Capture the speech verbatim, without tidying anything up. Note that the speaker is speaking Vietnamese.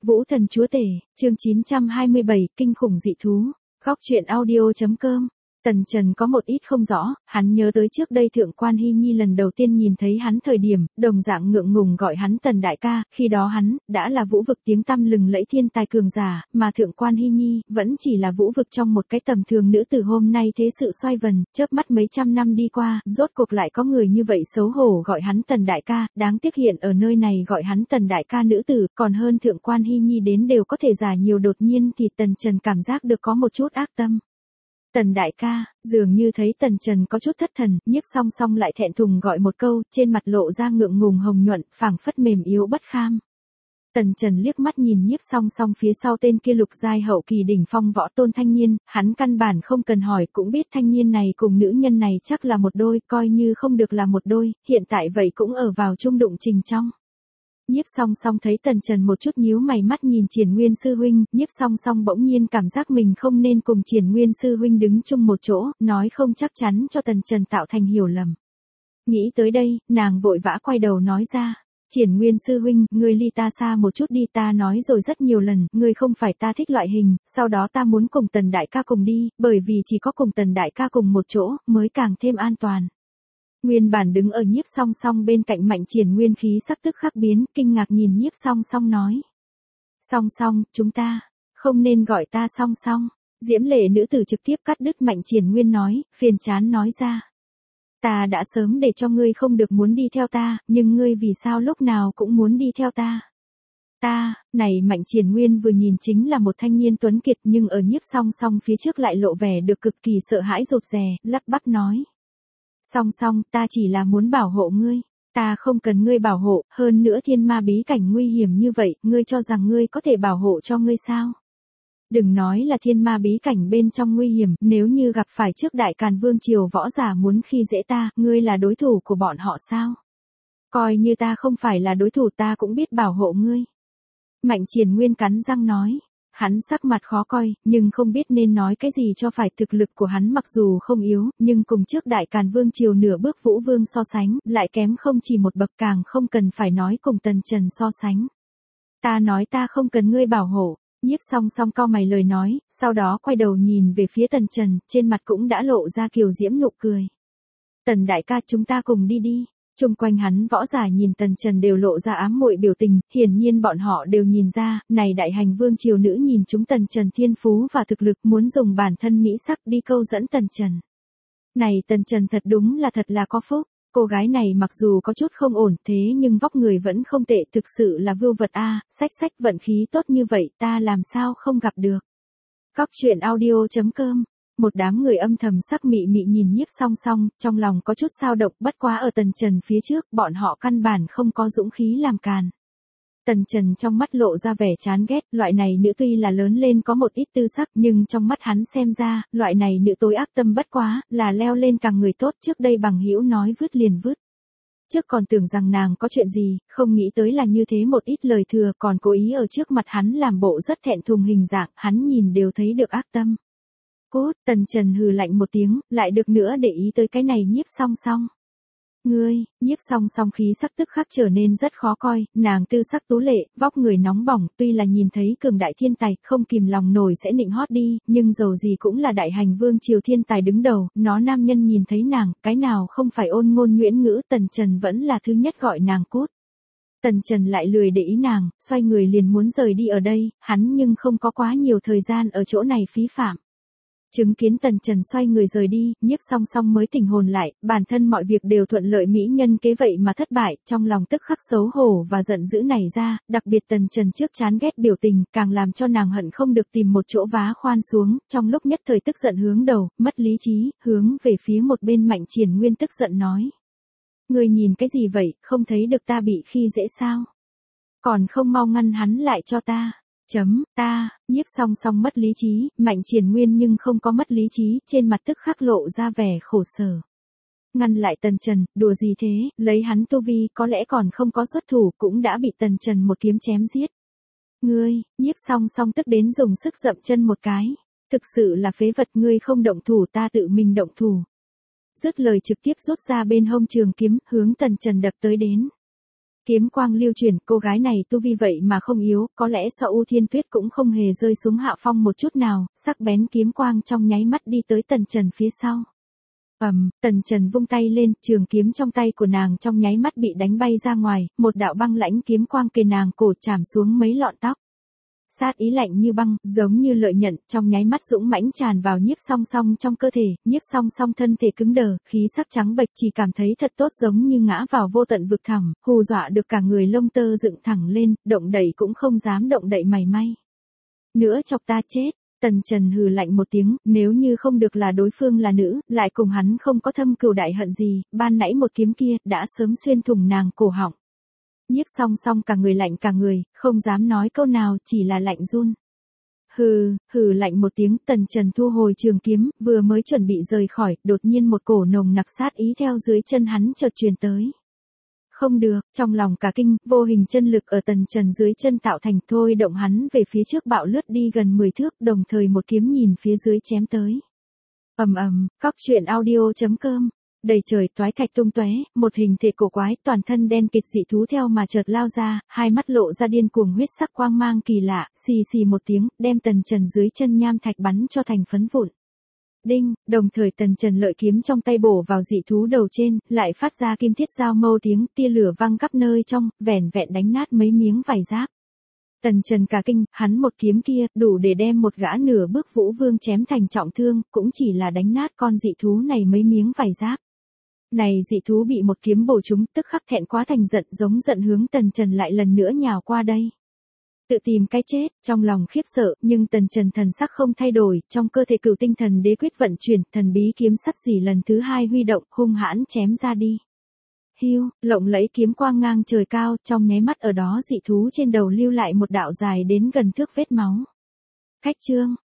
Vũ Thần Chúa Tể, chương chín trăm hai mươi bảy, kinh khủng dị thú. Góc truyện audio.com. Tần Trần có một ít không rõ, hắn nhớ tới trước đây Thượng quan Hy Nhi lần đầu tiên nhìn thấy hắn thời điểm, đồng dạng ngượng ngùng gọi hắn Tần đại ca, khi đó hắn, đã là vũ vực tiếng tăm lừng lẫy thiên tài cường giả, mà Thượng quan Hy Nhi, vẫn chỉ là vũ vực trong một cái tầm thường nữ từ hôm nay thế sự xoay vần, chớp mắt mấy trăm năm đi qua, rốt cuộc lại có người như vậy xấu hổ gọi hắn Tần đại ca, đáng tiếc hiện ở nơi này gọi hắn Tần đại ca nữ tử, còn hơn Thượng quan Hy Nhi đến đều có thể giả nhiều đột nhiên thì Tần Trần cảm giác được có một chút ác tâm. Tần đại ca, dường như thấy Tần Trần có chút thất thần, Nhiếp Song Song lại thẹn thùng gọi một câu, trên mặt lộ ra ngượng ngùng hồng nhuận, phảng phất mềm yếu bất kham. Tần Trần liếc mắt nhìn Nhiếp Song Song phía sau tên kia lục giai hậu kỳ đỉnh phong võ tôn thanh niên, hắn căn bản không cần hỏi cũng biết thanh niên này cùng nữ nhân này chắc là một đôi, coi như không được là một đôi, hiện tại vậy cũng ở vào chung đụng trình trong. Nhiếp Song Song thấy Tần Trần một chút nhíu mày mắt nhìn Triển Nguyên sư huynh, Nhiếp Song Song bỗng nhiên cảm giác mình không nên cùng Triển Nguyên sư huynh đứng chung một chỗ, nói không chắc chắn cho Tần Trần tạo thành hiểu lầm. Nghĩ tới đây, nàng vội vã quay đầu nói ra, Triển Nguyên sư huynh, ngươi ly ta xa một chút đi, ta nói rồi rất nhiều lần, ngươi không phải ta thích loại hình, sau đó ta muốn cùng Tần đại ca cùng đi, bởi vì chỉ có cùng Tần đại ca cùng một chỗ, mới càng thêm an toàn. Nguyên bản đứng ở Nhiếp Song Song bên cạnh Mạnh Triển Nguyên khí sắc tức khắc biến, kinh ngạc nhìn Nhiếp Song Song nói. Song Song, chúng ta, không nên gọi ta Song Song. Diễm lệ nữ tử trực tiếp cắt đứt Mạnh Triển Nguyên nói, phiền chán nói ra. Ta đã sớm để cho ngươi không được muốn đi theo ta, nhưng ngươi vì sao lúc nào cũng muốn đi theo ta. Ta, này Mạnh Triển Nguyên vừa nhìn chính là một thanh niên tuấn kiệt nhưng ở Nhiếp Song Song phía trước lại lộ vẻ được cực kỳ sợ hãi rụt rè, lắp bắp nói. Song Song, ta chỉ là muốn bảo hộ ngươi, ta không cần ngươi bảo hộ, hơn nữa thiên ma bí cảnh nguy hiểm như vậy, ngươi cho rằng ngươi có thể bảo hộ cho ngươi sao? Đừng nói là thiên ma bí cảnh bên trong nguy hiểm, nếu như gặp phải trước đại càn vương triều võ giả muốn khi dễ ta, ngươi là đối thủ của bọn họ sao? Coi như ta không phải là đối thủ ta cũng biết bảo hộ ngươi. Mạnh Triển Nguyên cắn răng nói. Hắn sắc mặt khó coi, nhưng không biết nên nói cái gì cho phải, thực lực của hắn mặc dù không yếu, nhưng cùng trước đại càn vương triều nửa bước vũ vương so sánh, lại kém không chỉ một bậc, càng không cần phải nói cùng Tần Trần so sánh. Ta nói ta không cần ngươi bảo hộ, Nhiếp Song Song cau mày lời nói, sau đó quay đầu nhìn về phía Tần Trần, trên mặt cũng đã lộ ra kiều diễm nụ cười. Tần đại ca, chúng ta cùng đi đi. Chung quanh hắn võ giả nhìn Tần Trần đều lộ ra ám muội biểu tình, hiển nhiên bọn họ đều nhìn ra, này đại hành vương triều nữ nhìn chúng Tần Trần thiên phú và thực lực muốn dùng bản thân mỹ sắc đi câu dẫn Tần Trần. Này Tần Trần thật đúng là thật là có phúc, cô gái này mặc dù có chút không ổn thế nhưng vóc người vẫn không tệ, thực sự là vưu vật a, sách sách vận khí tốt như vậy ta làm sao không gặp được. Góc truyện audio.com. Một đám người âm thầm sắc mị mị nhìn Nhiếp Song Song, trong lòng có chút dao động, bất quá ở Tần Trần phía trước, bọn họ căn bản không có dũng khí làm càn. Tần Trần trong mắt lộ ra vẻ chán ghét, loại này nữ tuy là lớn lên có một ít tư sắc, nhưng trong mắt hắn xem ra, loại này nữ tối ác tâm bất quá, là leo lên càng người tốt, trước đây bằng hữu nói vứt liền vứt. Trước còn tưởng rằng nàng có chuyện gì, không nghĩ tới là như thế một ít lời thừa, còn cố ý ở trước mặt hắn làm bộ rất thẹn thùng hình dạng, hắn nhìn đều thấy được ác tâm. Cốt, Tần Trần hừ lạnh một tiếng, lại được nữa để ý tới cái này Nhiếp Song Song. Ngươi, Nhiếp Song Song khí sắc tức khắc trở nên rất khó coi, nàng tư sắc tú lệ, vóc người nóng bỏng, tuy là nhìn thấy cường đại thiên tài, không kìm lòng nổi sẽ nịnh hót đi, nhưng dầu gì cũng là đại hành vương triều thiên tài đứng đầu, nó nam nhân nhìn thấy nàng, cái nào không phải ôn ngôn nhuyễn ngữ, Tần Trần vẫn là thứ nhất gọi nàng cút. Tần Trần lại lười để ý nàng, xoay người liền muốn rời đi ở đây, hắn nhưng không có quá nhiều thời gian ở chỗ này phí phạm. Chứng kiến Tần Trần xoay người rời đi, Nhiếp Song Song mới tỉnh hồn lại, bản thân mọi việc đều thuận lợi mỹ nhân kế vậy mà thất bại, trong lòng tức khắc xấu hổ và giận dữ nảy ra, đặc biệt Tần Trần trước chán ghét biểu tình, càng làm cho nàng hận không được tìm một chỗ vá khoan xuống, trong lúc nhất thời tức giận hướng đầu, mất lý trí, hướng về phía một bên Mạnh Triển Nguyên tức giận nói. Người nhìn cái gì vậy, không thấy được ta bị khi dễ sao? Còn không mau ngăn hắn lại cho ta. Chấm, ta, Nhiếp Song Song mất lý trí, Mạnh Triển Nguyên nhưng không có mất lý trí, trên mặt tức khắc lộ ra vẻ khổ sở. Ngăn lại Tần Trần, đùa gì thế, lấy hắn tu vi có lẽ còn không có xuất thủ cũng đã bị Tần Trần một kiếm chém giết. Ngươi, Nhiếp Song Song tức đến dùng sức dậm chân một cái, thực sự là phế vật, ngươi không động thủ ta tự mình động thủ. Dứt lời trực tiếp rút ra bên hông trường kiếm, hướng Tần Trần đập tới đến. Kiếm quang lưu truyền, cô gái này tu vi vậy mà không yếu, có lẽ so U Thiên Tuyết cũng không hề rơi xuống hạ phong một chút nào, sắc bén kiếm quang trong nháy mắt đi tới Tần Trần phía sau. Ầm, um, Tần Trần vung tay lên, trường kiếm trong tay của nàng trong nháy mắt bị đánh bay ra ngoài, một đạo băng lãnh kiếm quang kề nàng cổ chạm xuống mấy lọn tóc. Sát ý lạnh như băng, giống như lợi nhận, trong nháy mắt dũng mãnh tràn vào Nhiếp Song Song trong cơ thể, Nhiếp Song Song thân thể cứng đờ, khí sắc trắng bệch, chỉ cảm thấy thật tốt giống như ngã vào vô tận vực thẳm, hù dọa được cả người lông tơ dựng thẳng lên, động đậy cũng không dám động đậy mảy may. Nữa chọc ta chết. Tần Trần hừ lạnh một tiếng, nếu như không được là đối phương là nữ, lại cùng hắn không có thâm cừu đại hận gì, ban nãy một kiếm kia đã sớm xuyên thủng nàng cổ họng. Nhiếp Song Song cả người lạnh cả người, không dám nói câu nào, chỉ là lạnh run. Hừ, hừ lạnh một tiếng, Tần Trần thu hồi trường kiếm, vừa mới chuẩn bị rời khỏi, đột nhiên một cổ nồng nặc sát ý theo dưới chân hắn chợt truyền tới. Không được, trong lòng cả kinh, vô hình chân lực ở Tần Trần dưới chân tạo thành thôi động hắn về phía trước bạo lướt đi gần mười thước, đồng thời một kiếm nhìn phía dưới chém tới. Ầm ầm, cóc truyện audio chấm com. Đầy trời toái thạch tung tóe, một hình thể cổ quái, toàn thân đen kịt dị thú theo mà chợt lao ra, hai mắt lộ ra điên cuồng huyết sắc quang mang kỳ lạ, xì xì một tiếng, đem Tần Trần dưới chân nham thạch bắn cho thành phấn vụn. Đinh, đồng thời Tần Trần lợi kiếm trong tay bổ vào dị thú đầu trên, lại phát ra kim thiết giao mâu tiếng, tia lửa văng khắp nơi trong, vẻn vẹn đánh nát mấy miếng vải giáp. Tần Trần cả kinh, hắn một kiếm kia, đủ để đem một gã nửa bước vũ vương chém thành trọng thương, cũng chỉ là đánh nát con dị thú này mấy miếng vải giáp. Này dị thú bị một kiếm bổ trúng, tức khắc thẹn quá thành giận, giống giận hướng Tần Trần lại lần nữa nhào qua đây. Tự tìm cái chết, trong lòng khiếp sợ, nhưng Tần Trần thần sắc không thay đổi, trong cơ thể cửu tinh thần đế quyết vận chuyển, thần bí kiếm sắt xỉ lần thứ hai huy động, hung hãn chém ra đi. Hiu, lộng lẫy kiếm quang ngang trời cao, trong nháy mắt ở đó dị thú trên đầu lưu lại một đạo dài đến gần thước vết máu. Khách chương,